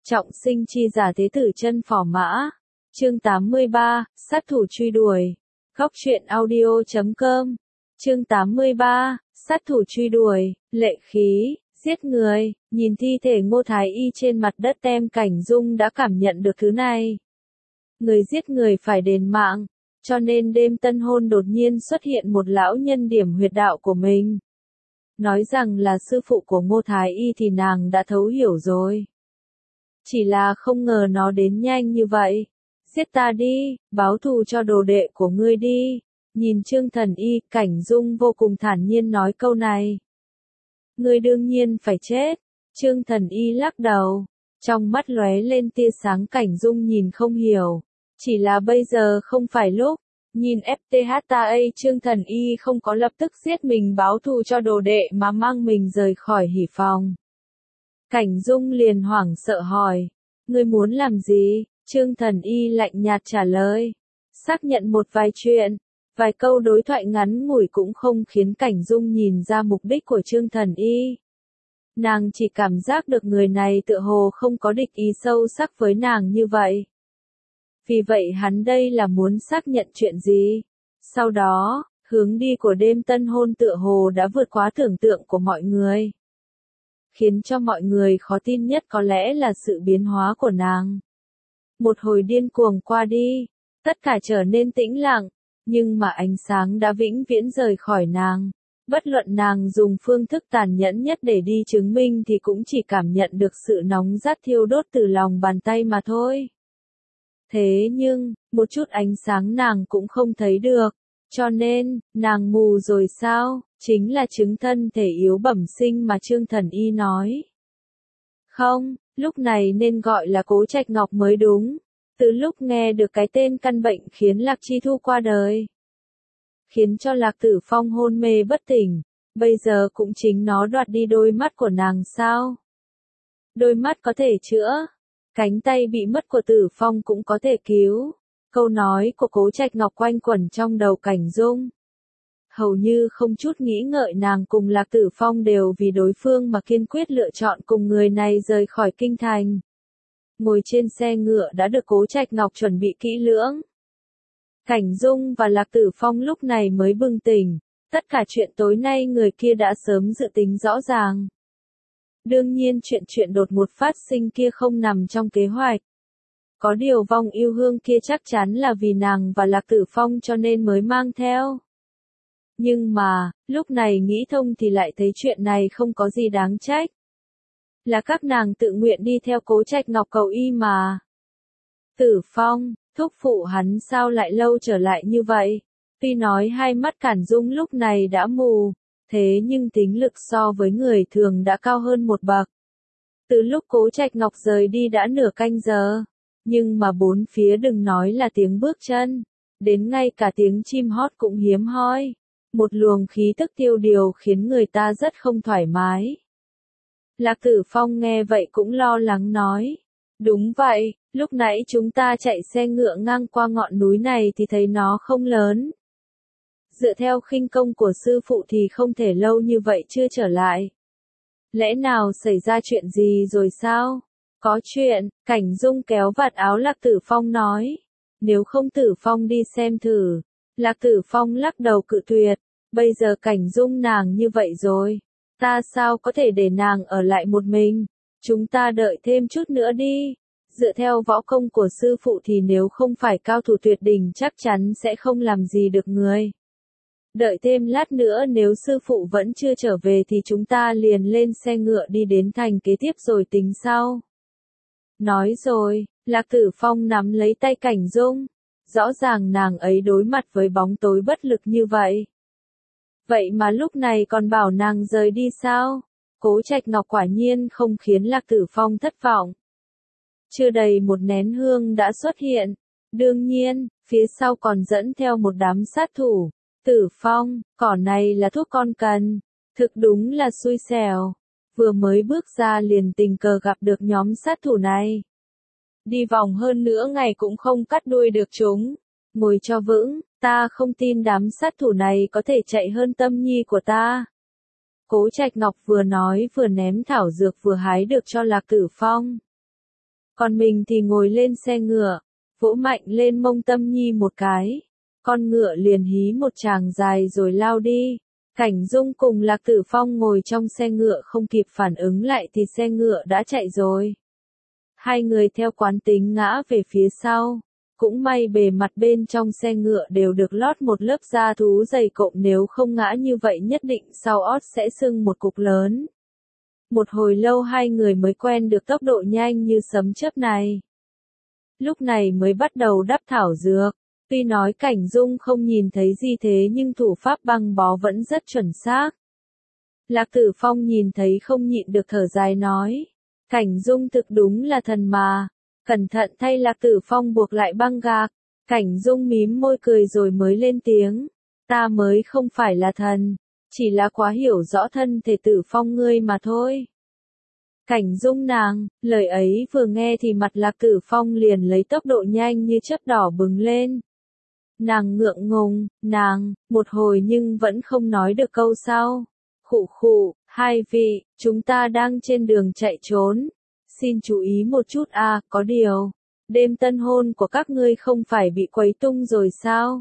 Trọng sinh chi giả thế tử chân phò mã. Chương 83, sát thủ truy đuổi. Góc truyện audio.com. Chương 83, sát thủ truy đuổi, lệ khí, giết người. Nhìn thi thể Ngô Thái Y trên mặt đất, Tem Cảnh Dung đã cảm nhận được thứ này. Người giết người phải đền mạng, cho nên đêm tân hôn đột nhiên xuất hiện một lão nhân điểm huyệt đạo của mình. Nói rằng là sư phụ của Ngô Thái Y thì nàng đã thấu hiểu rồi. Chỉ là không ngờ nó đến nhanh như vậy. Giết ta đi, báo thù cho đồ đệ của ngươi đi. Nhìn Trương Thần Y, Cảnh Dung vô cùng thản nhiên nói câu này. Ngươi đương nhiên phải chết. Trương Thần Y lắc đầu. Trong mắt lóe lên tia sáng. Cảnh Dung nhìn không hiểu. Chỉ là bây giờ không phải lúc. Nhìn FTHTA, Trương Thần Y không có lập tức giết mình báo thù cho đồ đệ mà mang mình rời khỏi hỉ phòng. Cảnh Dung liền hoảng sợ hỏi. Ngươi muốn làm gì? Trương Thần Y lạnh nhạt trả lời. Xác nhận một vài chuyện. Vài câu đối thoại ngắn ngủi cũng không khiến Cảnh Dung nhìn ra mục đích của Trương Thần Y. Nàng chỉ cảm giác được người này tựa hồ không có địch ý sâu sắc với nàng như vậy. Vì vậy hắn đây là muốn xác nhận chuyện gì? Sau đó, hướng đi của đêm tân hôn tựa hồ đã vượt quá tưởng tượng của mọi người. Khiến cho mọi người khó tin nhất có lẽ là sự biến hóa của nàng. Một hồi điên cuồng qua đi, tất cả trở nên tĩnh lặng, nhưng mà ánh sáng đã vĩnh viễn rời khỏi nàng. Bất luận nàng dùng phương thức tàn nhẫn nhất để đi chứng minh thì cũng chỉ cảm nhận được sự nóng rát thiêu đốt từ lòng bàn tay mà thôi. Thế nhưng, một chút ánh sáng nàng cũng không thấy được, cho nên, nàng mù rồi sao? Chính là chứng thân thể yếu bẩm sinh mà Trương Thần Y nói. Không, lúc này nên gọi là Cố Trạch Ngọc mới đúng. Từ lúc nghe được cái tên căn bệnh khiến Lạc Chi Thu qua đời, khiến cho Lạc Tử Phong hôn mê bất tỉnh, bây giờ cũng chính nó đoạt đi đôi mắt của nàng sao? Đôi mắt có thể chữa, cánh tay bị mất của Tử Phong cũng có thể cứu. Câu nói của Cố Trạch Ngọc quanh quẩn trong đầu Cảnh Dung. Hầu như không chút nghĩ ngợi nàng cùng Lạc Tử Phong đều vì đối phương mà kiên quyết lựa chọn cùng người này rời khỏi kinh thành. Ngồi trên xe ngựa đã được Cố Trạch Ngọc chuẩn bị kỹ lưỡng. Cảnh Dung và Lạc Tử Phong lúc này mới bừng tỉnh, tất cả chuyện tối nay người kia đã sớm dự tính rõ ràng. Đương nhiên chuyện đột ngột phát sinh kia không nằm trong kế hoạch. Có điều Vong Yêu Hương kia chắc chắn là vì nàng và Lạc Tử Phong cho nên mới mang theo. Nhưng mà, lúc này nghĩ thông thì lại thấy chuyện này không có gì đáng trách. Là các nàng tự nguyện đi theo Cố Trạch Ngọc cầu y mà. Tử Phong, thúc phụ hắn sao lại lâu trở lại như vậy? Tuy nói hai mắt Cảnh Dung lúc này đã mù, thế nhưng tính lực so với người thường đã cao hơn một bậc. Từ lúc Cố Trạch Ngọc rời đi đã nửa canh giờ, nhưng mà bốn phía đừng nói là tiếng bước chân, đến ngay cả tiếng chim hót cũng hiếm hoi. Một luồng khí tức tiêu điều khiến người ta rất không thoải mái. Lạc Tử Phong nghe vậy cũng lo lắng nói. Đúng vậy, lúc nãy chúng ta chạy xe ngựa ngang qua ngọn núi này thì thấy nó không lớn. Dựa theo khinh công của sư phụ thì không thể lâu như vậy chưa trở lại. Lẽ nào xảy ra chuyện gì rồi sao? Có chuyện, Cảnh Dung kéo vạt áo Lạc Tử Phong nói. Nếu không Tử Phong đi xem thử. Lạc Tử Phong lắc đầu cự tuyệt. Bây giờ Cảnh Dung nàng như vậy rồi. Ta sao có thể để nàng ở lại một mình? Chúng ta đợi thêm chút nữa đi. Dựa theo võ công của sư phụ thì nếu không phải cao thủ tuyệt đỉnh chắc chắn sẽ không làm gì được người. Đợi thêm lát nữa nếu sư phụ vẫn chưa trở về thì chúng ta liền lên xe ngựa đi đến thành kế tiếp rồi tính sau. Nói rồi, Lạc Tử Phong nắm lấy tay Cảnh Dung. Rõ ràng nàng ấy đối mặt với bóng tối bất lực như vậy. Vậy mà lúc này còn bảo nàng rời đi sao? Cố Trạch Ngọc quả nhiên không khiến Lạc Tử Phong thất vọng. Chưa đầy một nén hương đã xuất hiện. Đương nhiên, phía sau còn dẫn theo một đám sát thủ. Tử Phong, cỏ này là thuốc con cần. Thực đúng là xui xẻo. Vừa mới bước ra liền tình cờ gặp được nhóm sát thủ này. Đi vòng hơn nữa ngày cũng không cắt đuôi được chúng. Ngồi cho vững, ta không tin đám sát thủ này có thể chạy hơn Tâm Nhi của ta. Cố Trạch Ngọc vừa nói vừa ném thảo dược vừa hái được cho Lạc Tử Phong. Còn mình thì ngồi lên xe ngựa, vỗ mạnh lên mông Tâm Nhi một cái. Con ngựa liền hí một tràng dài rồi lao đi. Cảnh Dung cùng Lạc Tử Phong ngồi trong xe ngựa không kịp phản ứng lại thì xe ngựa đã chạy rồi. Hai người theo quán tính ngã về phía sau. Cũng may bề mặt bên trong xe ngựa đều được lót một lớp da thú dày cộm, nếu không ngã như vậy nhất định sau ót sẽ sưng một cục lớn. Một hồi lâu hai người mới quen được tốc độ nhanh như sấm chớp này. Lúc này mới bắt đầu đắp thảo dược. Tuy nói Cảnh Dung không nhìn thấy gì thế nhưng thủ pháp băng bó vẫn rất chuẩn xác. Lạc Tử Phong nhìn thấy không nhịn được thở dài nói. Cảnh Dung thực đúng là thần mà. Cẩn thận thay Lạc Tử Phong buộc lại băng gạc. Cảnh Dung mím môi cười rồi mới lên tiếng. Ta mới không phải là thần. Chỉ là quá hiểu rõ thân thể Tử Phong ngươi mà thôi. Cảnh Dung nàng, lời ấy vừa nghe thì mặt Lạc Tử Phong liền lấy tốc độ nhanh như chớp đỏ bừng lên. Nàng ngượng ngùng, một hồi nhưng vẫn không nói được câu sau. Khụ khụ, hai vị, chúng ta đang trên đường chạy trốn. Xin chú ý một chút có điều. Đêm tân hôn của các ngươi không phải bị quấy tung rồi sao?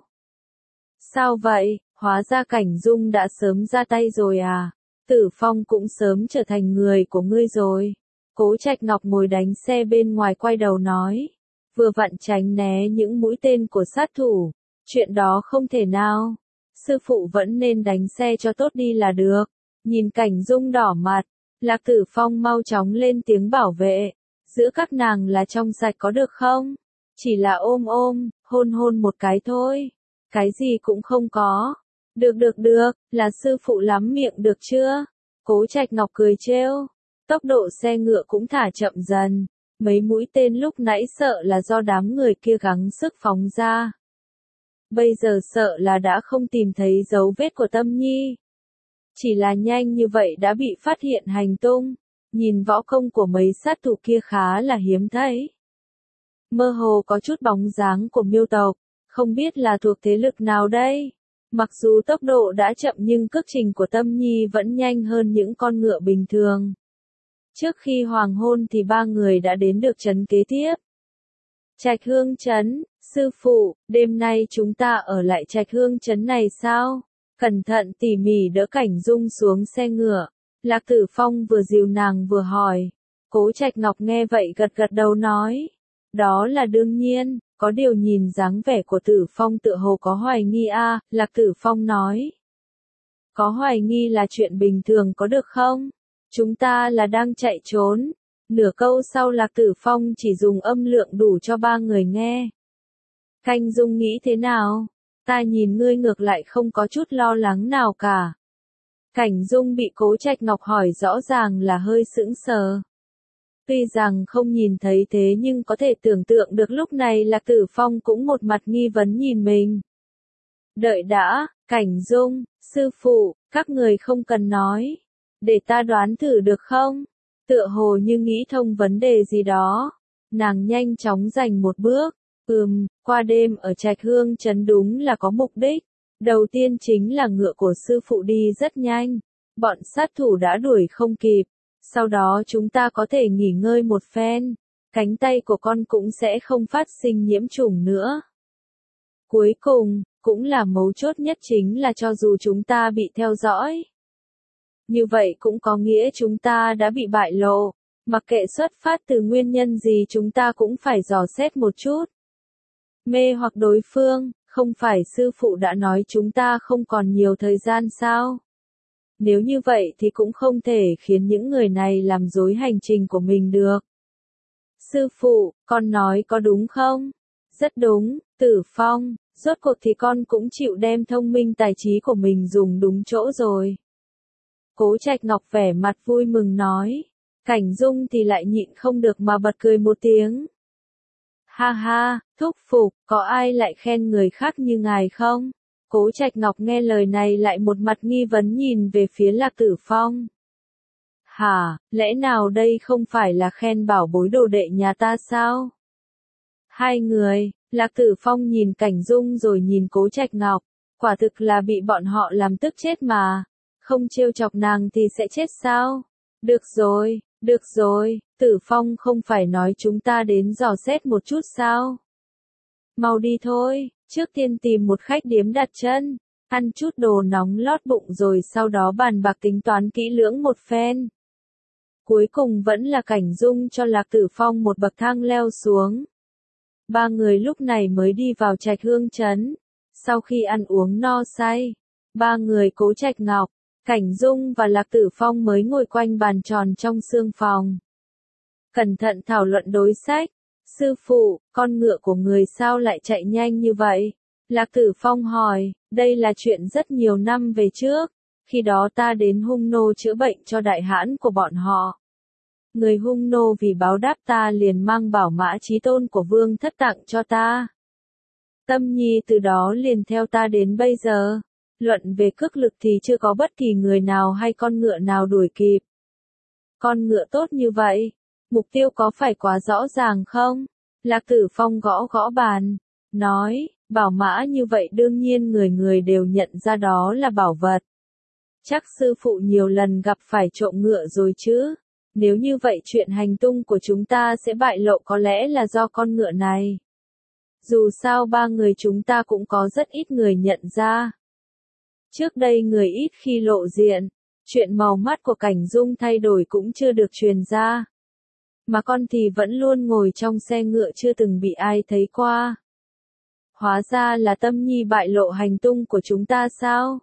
Sao vậy, hóa ra Cảnh Dung đã sớm ra tay rồi à? Tử Phong cũng sớm trở thành người của ngươi rồi. Cố Trạch Ngọc ngồi đánh xe bên ngoài quay đầu nói. Vừa vặn tránh né những mũi tên của sát thủ. Chuyện đó không thể nào. Sư phụ vẫn nên đánh xe cho tốt đi là được. Nhìn Cảnh Dung đỏ mặt, Lạc Tử Phong mau chóng lên tiếng bảo vệ. Giữa các nàng là trong sạch có được không? Chỉ là ôm, hôn một cái thôi. Cái gì cũng không có. Được, là sư phụ lắm miệng được chưa? Cố Trạch Ngọc cười trêu. Tốc độ xe ngựa cũng thả chậm dần. Mấy mũi tên lúc nãy sợ là do đám người kia gắng sức phóng ra. Bây giờ sợ là đã không tìm thấy dấu vết của Tâm Nhi. Chỉ là nhanh như vậy đã bị phát hiện hành tung. Nhìn võ công của mấy sát thủ kia khá là hiếm thấy. Mơ hồ có chút bóng dáng của Miêu tộc, không biết là thuộc thế lực nào đây. Mặc dù tốc độ đã chậm nhưng cước trình của Tâm Nhi vẫn nhanh hơn những con ngựa bình thường. Trước khi hoàng hôn thì ba người đã đến được trấn kế tiếp. Trạch Hương trấn, sư phụ, đêm nay chúng ta ở lại Trạch Hương trấn này sao? Cẩn thận tỉ mỉ đỡ Cảnh Dung xuống xe ngựa. Lạc Tử Phong vừa dìu nàng vừa hỏi. Cố Trạch Ngọc nghe vậy gật đầu nói. Đó là đương nhiên, có điều nhìn dáng vẻ của Tử Phong tựa hồ có hoài nghi Lạc Tử Phong nói. Có hoài nghi là chuyện bình thường có được không? Chúng ta là đang chạy trốn. Nửa câu sau Lạc Tử Phong chỉ dùng âm lượng đủ cho ba người nghe. Cảnh Dung nghĩ thế nào? Ta nhìn ngươi ngược lại không có chút lo lắng nào cả. Cảnh Dung bị Cố Trạch Ngọc hỏi rõ ràng là hơi sững sờ. Tuy rằng không nhìn thấy thế nhưng có thể tưởng tượng được lúc này Lạc Tử Phong cũng một mặt nghi vấn nhìn mình. Đợi đã, Cảnh Dung, sư phụ, các người không cần nói. Để ta đoán thử được không? Tựa hồ như nghĩ thông vấn đề gì đó. Nàng nhanh chóng giành một bước. Qua đêm ở Trạch Hương trấn đúng là có mục đích. Đầu tiên chính là ngựa của sư phụ đi rất nhanh. Bọn sát thủ đã đuổi không kịp. Sau đó chúng ta có thể nghỉ ngơi một phen. Cánh tay của con cũng sẽ không phát sinh nhiễm trùng nữa. Cuối cùng, cũng là mấu chốt nhất chính là cho dù chúng ta bị theo dõi. Như vậy cũng có nghĩa chúng ta đã bị bại lộ. Mặc kệ xuất phát từ nguyên nhân gì chúng ta cũng phải dò xét một chút. Mê hoặc đối phương, không phải sư phụ đã nói chúng ta không còn nhiều thời gian sao? Nếu như vậy thì cũng không thể khiến những người này làm rối hành trình của mình được. Sư phụ, con nói có đúng không? Rất đúng, Tử Phong, rốt cuộc thì con cũng chịu đem thông minh tài trí của mình dùng đúng chỗ rồi. Cố Trạch Ngọc vẻ mặt vui mừng nói. Cảnh Dung thì lại nhịn không được mà bật cười một tiếng. Ha ha, thúc phục, có ai lại khen người khác như ngài không? Cố Trạch Ngọc nghe lời này lại một mặt nghi vấn nhìn về phía Lạc Tử Phong. Hả, lẽ nào đây không phải là khen bảo bối đồ đệ nhà ta sao? Hai người, Lạc Tử Phong nhìn Cảnh Dung rồi nhìn Cố Trạch Ngọc, quả thực là bị bọn họ làm tức chết mà. Không trêu chọc nàng thì sẽ chết sao? Được rồi, Tử Phong không phải nói chúng ta đến dò xét một chút sao? Mau đi thôi, trước tiên tìm một khách điếm đặt chân, ăn chút đồ nóng lót bụng rồi sau đó bàn bạc tính toán kỹ lưỡng một phen. Cuối cùng vẫn là Cảnh Dung cho Lạc Tử Phong một bậc thang leo xuống. Ba người lúc này mới đi vào Trạch Hương Trấn. Sau khi ăn uống no say, ba người Cố Trạch Ngọc, Cảnh Dung và Lạc Tử Phong mới ngồi quanh bàn tròn trong sương phòng. Cẩn thận thảo luận đối sách. Sư phụ, con ngựa của người sao lại chạy nhanh như vậy? Lạc Tử Phong hỏi, đây là chuyện rất nhiều năm về trước. Khi đó ta đến Hung Nô chữa bệnh cho đại hãn của bọn họ. Người Hung Nô vì báo đáp ta liền mang bảo mã chí tôn của Vương Thất tặng cho ta. Tâm Nhi từ đó liền theo ta đến bây giờ. Luận về cước lực thì chưa có bất kỳ người nào hay con ngựa nào đuổi kịp. Con ngựa tốt như vậy, mục tiêu có phải quá rõ ràng không? Lạc Tử Phong gõ gõ bàn, nói, bảo mã như vậy đương nhiên người người đều nhận ra đó là bảo vật. Chắc sư phụ nhiều lần gặp phải trộm ngựa rồi chứ. Nếu như vậy chuyện hành tung của chúng ta sẽ bại lộ có lẽ là do con ngựa này. Dù sao ba người chúng ta cũng có rất ít người nhận ra. Trước đây người ít khi lộ diện, chuyện màu mắt của Cảnh Dung thay đổi cũng chưa được truyền ra. Mà con thì vẫn luôn ngồi trong xe ngựa chưa từng bị ai thấy qua. Hóa ra là Tâm Nhi bại lộ hành tung của chúng ta sao?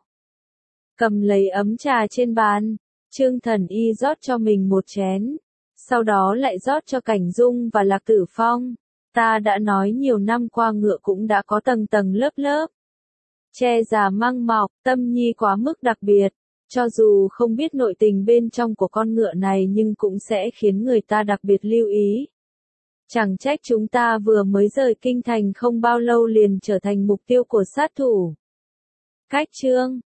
Cầm lấy ấm trà trên bàn, Trương Thần Y rót cho mình một chén, sau đó lại rót cho Cảnh Dung và Lạc Tử Phong. Ta đã nói nhiều năm qua ngựa cũng đã có tầng tầng lớp lớp. Che già măng mọc, Tâm Nhi quá mức đặc biệt. Cho dù không biết nội tình bên trong của con ngựa này nhưng cũng sẽ khiến người ta đặc biệt lưu ý. Chẳng trách chúng ta vừa mới rời kinh thành không bao lâu liền trở thành mục tiêu của sát thủ. Cách chương